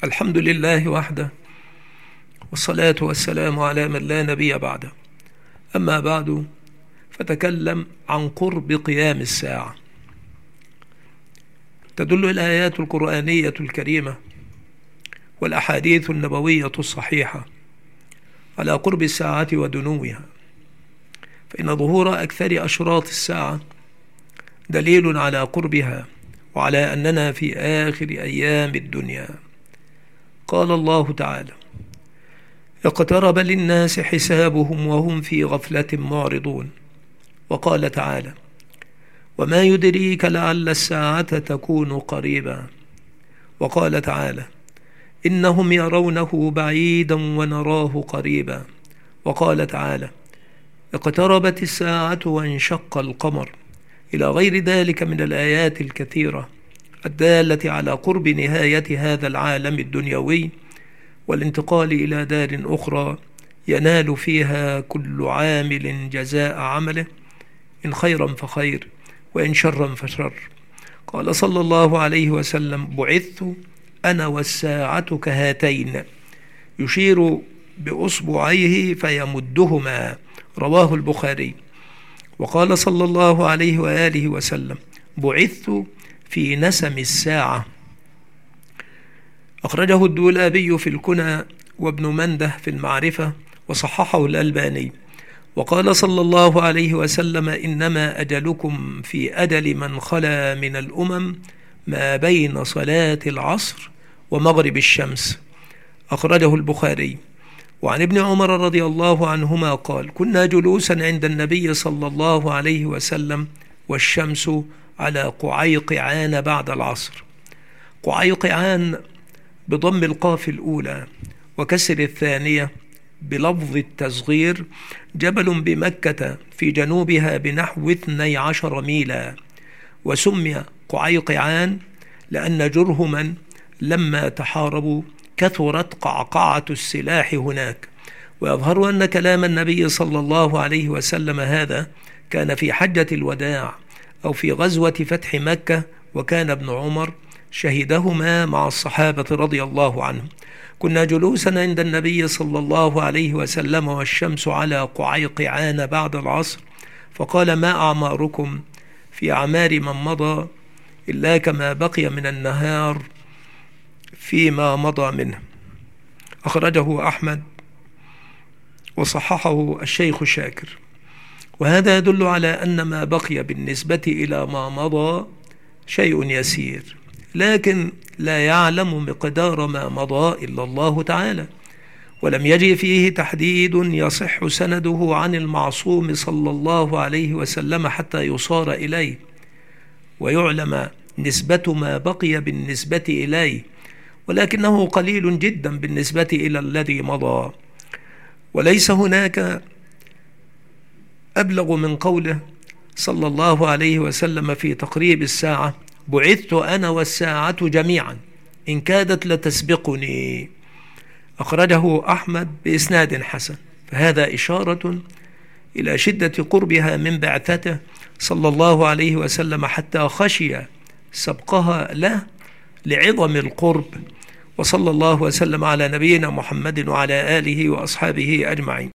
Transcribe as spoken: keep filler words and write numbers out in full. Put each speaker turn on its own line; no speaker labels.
الحمد لله وحده، والصلاة والسلام على من لا نبي بعده. أما بعد، فتكلم عن قرب قيام الساعة. تدل الآيات القرآنية الكريمة والأحاديث النبوية الصحيحة على قرب الساعة ودنوها، فإن ظهور أكثر أشراط الساعة دليل على قربها وعلى أننا في آخر أيام الدنيا. قال الله تعالى: اقترب للناس حسابهم وهم في غفلة معرضون. وقال تعالى: وما يدريك لعل الساعة تكون قريبا. وقال تعالى: إنهم يرونه بعيدا ونراه قريبا. وقال تعالى: اقتربت الساعة وانشق القمر، إلى غير ذلك من الآيات الكثيرة الدالة على قرب نهاية هذا العالم الدنيوي والانتقال إلى دار أخرى ينال فيها كل عامل جزاء عمله، إن خيرا فخير وإن شرا فشر. قال صلى الله عليه وسلم: بعثت أنا والساعة كهاتين، يشير بأصبعيه فيمدهما. رواه البخاري. وقال صلى الله عليه وآله وسلم: بعثت في نسم الساعة. أخرجه الدولابي في الكنى وابن منده في المعرفة، وصححه الألباني. وقال صلى الله عليه وسلم: إنما أجلكم في أجل من خلا من الأمم ما بين صلاة العصر ومغرب الشمس. أخرجه البخاري. وعن ابن عمر رضي الله عنهما قال: كنا جلوسا عند النبي صلى الله عليه وسلم والشمس على قعيقعان بعد العصر. قعيقعان بضم القاف الأولى وكسر الثانية بلفظ التصغير، جبل بمكة في جنوبها بنحو اثني عشر ميلا، وسمي قعيقعان لأن جرهما لما تحاربوا كثرت قعقعة السلاح هناك. ويظهر أن كلام النبي صلى الله عليه وسلم هذا كان في حجة الوداع أو في غزوة فتح مكة، وكان ابن عمر شهدهما مع الصحابة رضي الله عنهم. كنا جلوسا عند النبي صلى الله عليه وسلم والشمس على قعيقعان بعد العصر، فقال: ما أعماركم؟ في أعمار من مضى إلا كما بقي من النهار فيما مضى منه. أخرجه أحمد وصححه الشيخ شاكر. وهذا يدل على أن ما بقي بالنسبة إلى ما مضى شيء يسير، لكن لا يعلم مقدار ما مضى إلا الله تعالى، ولم يجي فيه تحديد يصح سنده عن المعصوم صلى الله عليه وسلم حتى يصار إليه ويعلم نسبة ما بقي بالنسبة إليه، ولكنه قليل جدا بالنسبة إلى الذي مضى. وليس هناك أبلغ من قوله صلى الله عليه وسلم في تقريب الساعة: بعثت أنا والساعة جميعا إن كادت لتسبقني. أخرجه أحمد بإسناد حسن. فهذا إشارة إلى شدة قربها من بعثته صلى الله عليه وسلم، حتى خشي سبقها له لعظم القرب. وصلى الله وسلم على نبينا محمد وعلى آله وأصحابه أجمعين.